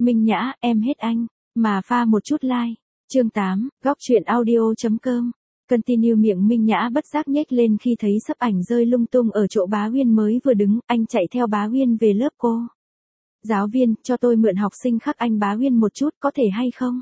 Minh Nhã, em hết anh, mà pha một chút like. Chương 8, góc truyện audio.com. Continue miệng Minh Nhã bất giác nhếch lên khi thấy sấp ảnh rơi lung tung ở chỗ Bá Huyên mới vừa đứng, anh chạy theo Bá Huyên về lớp cô. Giáo viên, cho tôi mượn học sinh khắc anh Bá Huyên một chút có thể hay không?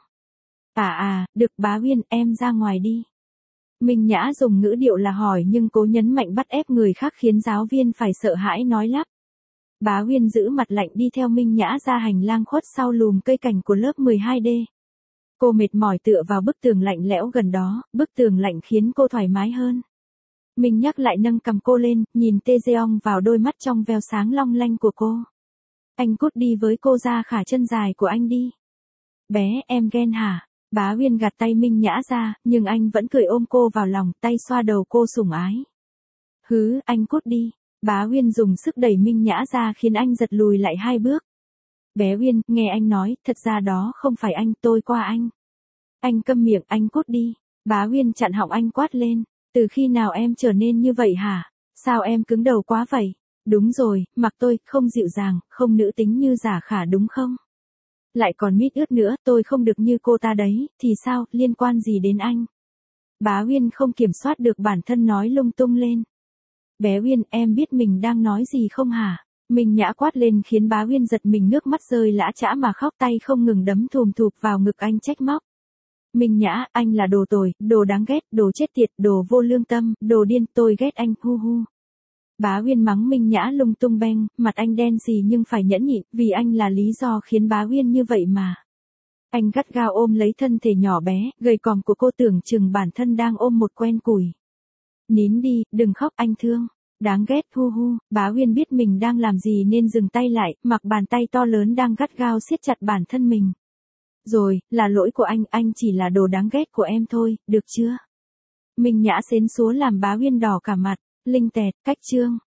Được Bá Huyên, em ra ngoài đi. Minh Nhã dùng ngữ điệu là hỏi nhưng cố nhấn mạnh bắt ép người khác khiến giáo viên phải sợ hãi nói lắp. Bá Huyên giữ mặt lạnh đi theo Minh Nhã ra hành lang khuất sau lùm cây cảnh của lớp 12D. Cô mệt mỏi tựa vào bức tường lạnh lẽo gần đó, bức tường lạnh khiến cô thoải mái hơn. Minh Nhắc lại nâng cầm cô lên, nhìn Taejeong vào đôi mắt trong veo sáng long lanh của cô. Anh cút đi với cô ra khả chân dài của anh đi. Bé, em ghen hả? Bá Huyên gạt tay Minh Nhã ra, nhưng anh vẫn cười ôm cô vào lòng, tay xoa đầu cô sủng ái. Hứ, anh cút đi. Bá Huyên dùng sức đẩy Minh Nhã ra khiến anh giật lùi lại 2 bước. Bé Huyên, nghe anh nói, thật ra đó không phải anh, tôi qua anh. Anh câm miệng, anh cút đi. Bá Huyên chặn họng anh quát lên. Từ khi nào em trở nên như vậy hả? Sao em cứng đầu quá vậy? Đúng rồi, mặc tôi, không dịu dàng, không nữ tính như Giả Khả đúng không? Lại còn mít ướt nữa, tôi không được như cô ta đấy, thì sao, liên quan gì đến anh? Bá Huyên không kiểm soát được bản thân nói lung tung lên. Bé Huyên, em biết mình đang nói gì không hả? Minh Nhã quát lên khiến Bá Huyên giật mình nước mắt rơi lã chã mà khóc, tay không ngừng đấm thùm thụp vào ngực anh trách móc. Minh Nhã, anh là đồ tồi, đồ đáng ghét, đồ chết tiệt, đồ vô lương tâm, đồ điên, tôi ghét anh, hu hu. Bá Huyên mắng Minh Nhã lung tung beng, mặt anh đen xì nhưng phải nhẫn nhịn, vì anh là lý do khiến Bá Huyên như vậy mà. Anh gắt gao ôm lấy thân thể nhỏ bé, gầy còm của cô, tưởng chừng bản thân đang ôm một quen củi. Nín đi, đừng khóc, anh thương. Đáng ghét, hu hu. Bá Huyên biết mình đang làm gì nên dừng tay lại, mặc bàn tay to lớn đang gắt gao siết chặt bản thân mình. Rồi, là lỗi của anh chỉ là đồ đáng ghét của em thôi, được chưa? Minh Nhã xến xúa làm Bá Huyên đỏ cả mặt. Linh tẹt, cách chương.